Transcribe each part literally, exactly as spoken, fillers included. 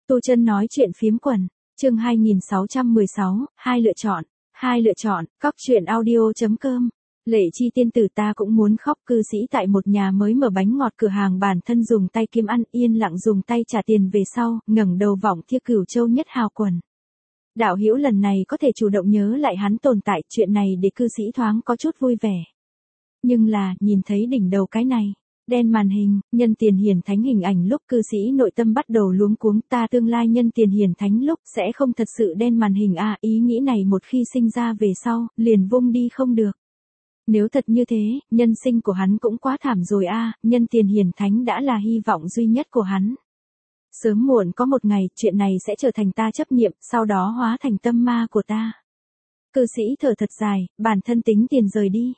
Tu Chân nói chuyện phiếm quần, chương hai nghìn sáu trăm mười sáu, hai lựa chọn, hai lựa chọn, cóc truyện audio.com. Lệ Chi tiên tử ta cũng muốn khóc. Cư sĩ tại một nhà mới mở bánh ngọt cửa hàng bản thân dùng tay kiếm ăn, yên lặng dùng tay trả tiền về sau, ngẩng đầu vọng Thiê Cửu Châu nhất hào quần. Đạo hữu lần này có thể chủ động nhớ lại hắn tồn tại, chuyện này để cư sĩ thoáng có chút vui vẻ. Nhưng là, nhìn thấy đỉnh đầu cái này, đen màn hình, nhân tiền hiển thánh hình ảnh lúc cư sĩ nội tâm bắt đầu luống cuống, ta tương lai nhân tiền hiển thánh lúc sẽ không thật sự đen màn hình à, ý nghĩ này một khi sinh ra về sau, liền vung đi không được. Nếu thật như thế, nhân sinh của hắn cũng quá thảm rồi a, à, nhân tiền hiển thánh đã là hy vọng duy nhất của hắn. Sớm muộn có một ngày, chuyện này sẽ trở thành ta chấp niệm, sau đó hóa thành tâm ma của ta. Cư sĩ thở thật dài, bản thân tính tiền rời đi.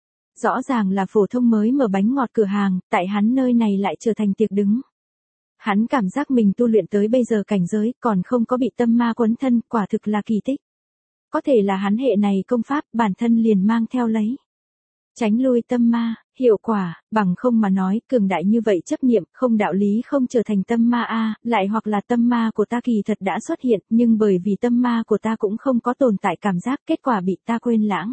Rõ ràng là phổ thông mới mở bánh ngọt cửa hàng, tại hắn nơi này lại trở thành tiệc đứng. Hắn cảm giác mình tu luyện tới bây giờ cảnh giới, còn không có bị tâm ma quấn thân, quả thực là kỳ tích. Có thể là hắn hệ này công pháp, bản thân liền mang theo lấy. Tránh lui tâm ma, hiệu quả, bằng không mà nói, cường đại như vậy chấp niệm, không đạo lý không trở thành tâm ma a, lại hoặc là tâm ma của ta kỳ thật đã xuất hiện, nhưng bởi vì tâm ma của ta cũng không có tồn tại cảm giác, kết quả bị ta quên lãng.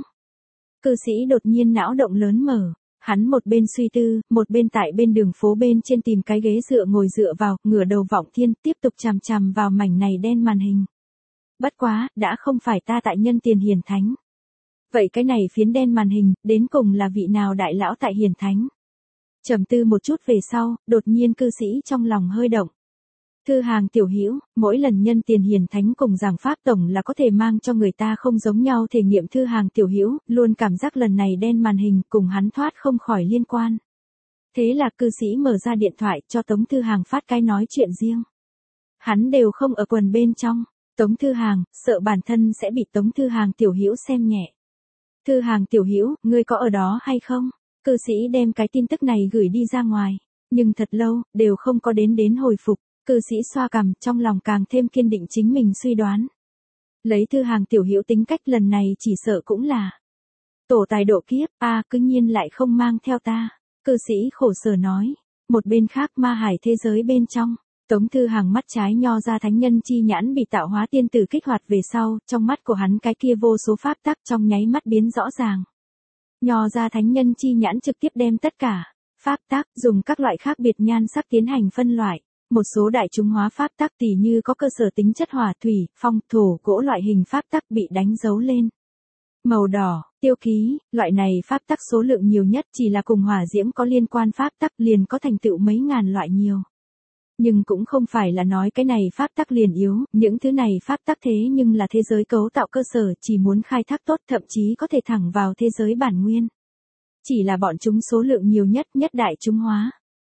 Cư sĩ đột nhiên não động lớn mở, hắn một bên suy tư, một bên tại bên đường phố bên trên tìm cái ghế dựa ngồi dựa vào, ngửa đầu vọng thiên, tiếp tục chằm chằm vào mảnh này đen màn hình. Bất quá, đã không phải ta tại nhân tiền hiển thánh. Vậy cái này phiến đen màn hình, đến cùng là vị nào đại lão tại hiển thánh? Trầm tư một chút về sau, đột nhiên cư sĩ trong lòng hơi động. Thư hàng tiểu hữu, mỗi lần nhân tiền hiển thánh cùng giảng pháp tổng là có thể mang cho người ta không giống nhau thể nghiệm. Thư hàng tiểu hữu, luôn cảm giác lần này đen màn hình cùng hắn thoát không khỏi liên quan. Thế là cư sĩ mở ra điện thoại cho Tống Thư Hàng phát cái nói chuyện riêng. Hắn đều không ở quần bên trong. Tống Thư Hàng, sợ bản thân sẽ bị Tống Thư Hàng tiểu hữu xem nhẹ. Thư Hàng tiểu hữu, ngươi có ở đó hay không? Cư sĩ đem cái tin tức này gửi đi ra ngoài, nhưng thật lâu, đều không có đến đến hồi phục. Cư sĩ xoa cằm, trong lòng càng thêm kiên định chính mình suy đoán. Lấy Thư Hàng tiểu hữu tính cách lần này chỉ sợ cũng là tổ tài độ kiếp, a à, cứ nhiên lại không mang theo ta. Cư sĩ khổ sở nói. Một bên khác ma hải thế giới bên trong, Tống Thư Hàng mắt trái nho ra thánh nhân chi nhãn bị tạo hóa tiên tử kích hoạt về sau, trong mắt của hắn cái kia vô số pháp tắc trong nháy mắt biến rõ ràng. Nho ra thánh nhân chi nhãn trực tiếp đem tất cả pháp tắc dùng các loại khác biệt nhan sắc tiến hành phân loại. Một số đại chúng hóa pháp tắc tỉ như có cơ sở tính chất hỏa thủy, phong, thổ, gỗ loại hình pháp tắc bị đánh dấu lên. Màu đỏ, tiêu ký, loại này pháp tắc số lượng nhiều nhất chỉ là cùng hỏa diễm có liên quan pháp tắc liền có thành tựu mấy ngàn loại nhiều. Nhưng cũng không phải là nói cái này pháp tắc liền yếu, những thứ này pháp tắc thế nhưng là thế giới cấu tạo cơ sở, chỉ muốn khai thác tốt thậm chí có thể thẳng vào thế giới bản nguyên. Chỉ là bọn chúng số lượng nhiều nhất nhất đại chúng hóa.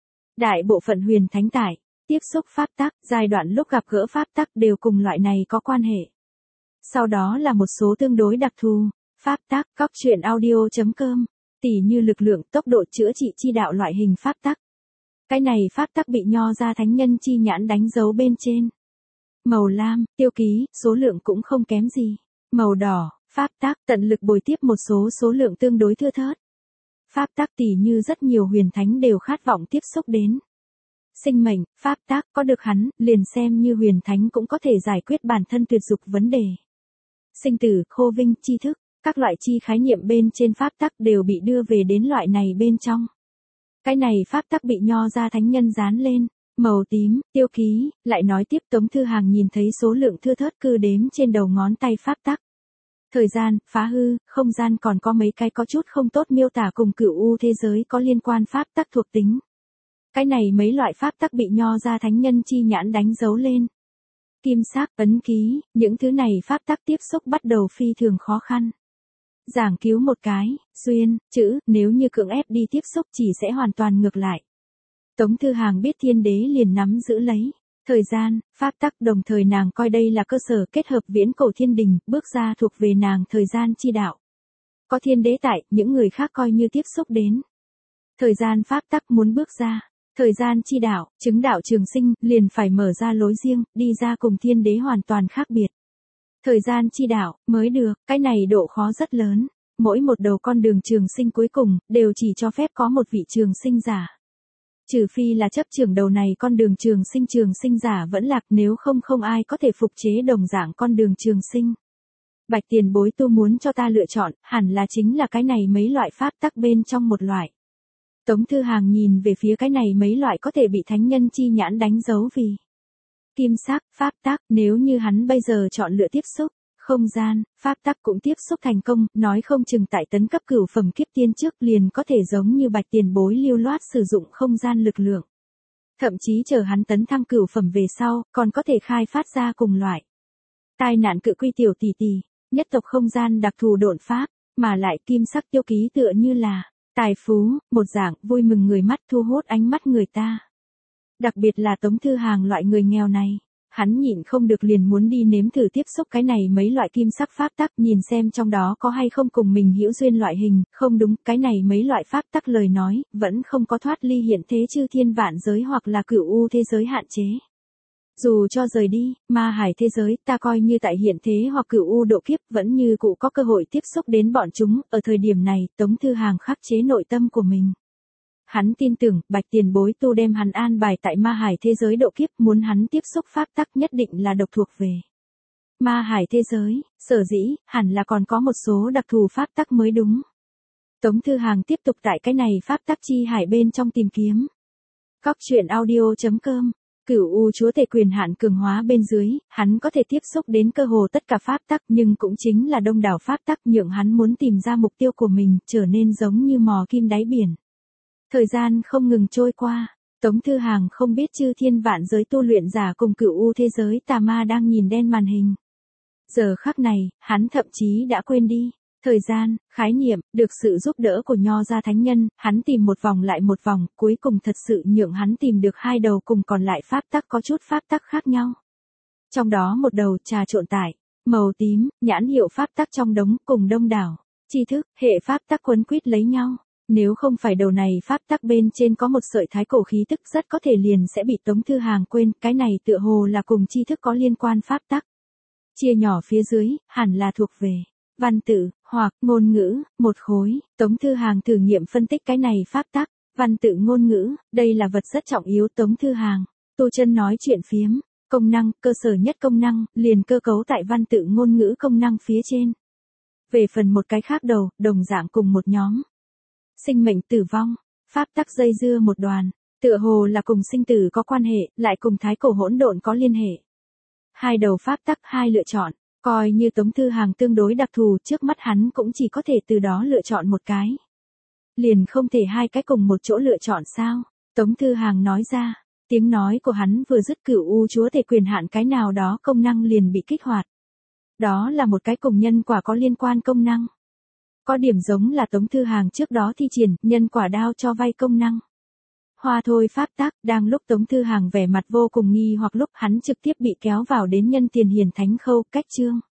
Đại bộ phận huyền thánh tải, tiếp xúc pháp tắc, giai đoạn lúc gặp gỡ pháp tắc đều cùng loại này có quan hệ. Sau đó là một số tương đối đặc thù, pháp tắc, cóc truyện audio.com, tỉ như lực lượng, tốc độ chữa trị chi đạo loại hình pháp tắc. Cái này pháp tắc bị nho ra thánh nhân chi nhãn đánh dấu bên trên. Màu lam, tiêu ký, số lượng cũng không kém gì. Màu đỏ, pháp tắc, tận lực bồi tiếp một số số lượng tương đối thưa thớt. Pháp tắc tỉ như rất nhiều huyền thánh đều khát vọng tiếp xúc đến. Sinh mệnh, pháp tắc, có được hắn, liền xem như huyền thánh cũng có thể giải quyết bản thân tuyệt dục vấn đề. Sinh tử, khô vinh, tri thức, các loại chi khái niệm bên trên pháp tắc đều bị đưa về đến loại này bên trong. Cái này pháp tắc bị nho ra thánh nhân dán lên, màu tím, tiêu ký, lại nói tiếp Tống Thư Hàng nhìn thấy số lượng thưa thớt cư đếm trên đầu ngón tay pháp tắc. Thời gian, phá hư, không gian còn có mấy cái có chút không tốt miêu tả cùng cửu u thế giới có liên quan pháp tắc thuộc tính. Cái này mấy loại pháp tắc bị nho ra thánh nhân chi nhãn đánh dấu lên. Kim sắc, ấn ký, những thứ này pháp tắc tiếp xúc bắt đầu phi thường khó khăn. Giảng cứu một cái, duyên, chữ, nếu như cưỡng ép đi tiếp xúc chỉ sẽ hoàn toàn ngược lại. Tống Thư Hàng biết thiên đế liền nắm giữ lấy. Thời gian, pháp tắc đồng thời nàng coi đây là cơ sở kết hợp viễn cổ thiên đình, bước ra thuộc về nàng thời gian chi đạo. Có thiên đế tại, những người khác coi như tiếp xúc đến. Thời gian pháp tắc muốn bước ra. Thời gian chi đạo, chứng đạo trường sinh, liền phải mở ra lối riêng, đi ra cùng thiên đế hoàn toàn khác biệt. Thời gian chi đạo, mới được, cái này độ khó rất lớn. Mỗi một đầu con đường trường sinh cuối cùng, đều chỉ cho phép có một vị trường sinh giả. Trừ phi là chấp trưởng đầu này con đường trường sinh trường sinh giả vẫn lạc, nếu không không ai có thể phục chế đồng dạng con đường trường sinh. Bạch tiền bối tu muốn cho ta lựa chọn, hẳn là chính là cái này mấy loại pháp tắc bên trong một loại. Tống Thư Hàng nhìn về phía cái này mấy loại có thể bị thánh nhân chi nhãn đánh dấu vì kim sắc, pháp tắc, nếu như hắn bây giờ chọn lựa tiếp xúc, không gian, pháp tắc cũng tiếp xúc thành công, nói không chừng tại tấn cấp cửu phẩm kiếp tiên trước liền có thể giống như bạch tiền bối lưu loát sử dụng không gian lực lượng. Thậm chí chờ hắn tấn thăng cửu phẩm về sau, còn có thể khai phát ra cùng loại tai nạn cự quy tiểu tỷ tỷ, nhất tộc không gian đặc thù độn pháp, mà lại kim sắc tiêu ký tựa như là tài phú, một dạng vui mừng người mắt, thu hút ánh mắt người ta. Đặc biệt là Tống Thư Hàng loại người nghèo này, hắn nhịn không được liền muốn đi nếm thử tiếp xúc cái này mấy loại kim sắc pháp tắc, nhìn xem trong đó có hay không cùng mình hữu duyên loại hình, không đúng, cái này mấy loại pháp tắc lời nói, vẫn không có thoát ly hiện thế chư thiên vạn giới hoặc là cửu u thế giới hạn chế. Dù cho rời đi, ma hải thế giới, ta coi như tại hiện thế hoặc cửu u độ kiếp vẫn như cũ có cơ hội tiếp xúc đến bọn chúng, ở thời điểm này, Tống Thư Hàng khắc chế nội tâm của mình. Hắn tin tưởng, bạch tiền bối tu đem hắn an bài tại ma hải thế giới độ kiếp, muốn hắn tiếp xúc pháp tắc nhất định là độc thuộc về ma hải thế giới, sở dĩ, hẳn là còn có một số đặc thù pháp tắc mới đúng. Tống Thư Hàng tiếp tục tại cái này pháp tắc chi hải bên trong tìm kiếm. Cóc truyện audio chấm com. Cửu U chúa tể quyền hạn cường hóa bên dưới, hắn có thể tiếp xúc đến cơ hồ tất cả pháp tắc, nhưng cũng chính là đông đảo pháp tắc nhượng hắn muốn tìm ra mục tiêu của mình, trở nên giống như mò kim đáy biển. Thời gian không ngừng trôi qua, Tống Thư Hàng không biết chư thiên vạn giới tu luyện giả cùng cửu u thế giới tà ma đang nhìn đen màn hình. Giờ khắc này, hắn thậm chí đã quên đi. Thời gian, khái niệm, được sự giúp đỡ của Nho gia thánh nhân, hắn tìm một vòng lại một vòng, cuối cùng thật sự nhượng hắn tìm được hai đầu cùng còn lại pháp tắc có chút pháp tắc khác nhau. Trong đó một đầu trà trộn tải, màu tím, nhãn hiệu pháp tắc trong đống cùng đông đảo, tri thức, hệ pháp tắc quấn quýt lấy nhau. Nếu không phải đầu này pháp tắc bên trên có một sợi thái cổ khí tức rất có thể liền sẽ bị Tống Thư Hàng quên, cái này tựa hồ là cùng tri thức có liên quan pháp tắc. Chia nhỏ phía dưới, hẳn là thuộc về văn tự, hoặc ngôn ngữ, một khối. Tống Thư Hàng thử nghiệm phân tích cái này pháp tắc, văn tự ngôn ngữ, đây là vật rất trọng yếu. Tống Thư Hàng, tu chân nói chuyện phiếm, công năng, cơ sở nhất công năng, liền cơ cấu tại văn tự ngôn ngữ công năng phía trên. Về phần một cái khác đầu, đồng dạng cùng một nhóm. Sinh mệnh tử vong, pháp tắc dây dưa một đoàn, tựa hồ là cùng sinh tử có quan hệ, lại cùng thái cổ hỗn độn có liên hệ. Hai đầu pháp tắc, hai lựa chọn, coi như Tống Thư Hàng tương đối đặc thù, trước mắt hắn cũng chỉ có thể từ đó lựa chọn một cái. Liền không thể hai cái cùng một chỗ lựa chọn sao? Tống Thư Hàng nói ra, tiếng nói của hắn vừa dứt, cửu u chúa tể quyền hạn cái nào đó công năng liền bị kích hoạt. Đó là một cái cùng nhân quả có liên quan công năng. Có điểm giống là Tống Thư Hàng trước đó thi triển nhân quả đao cho vay công năng. Hoa thôi pháp tắc, đang lúc Tống Thư Hàng vẻ mặt vô cùng nghi hoặc lúc hắn trực tiếp bị kéo vào đến nhân tiền hiển thánh khâu, cách chương.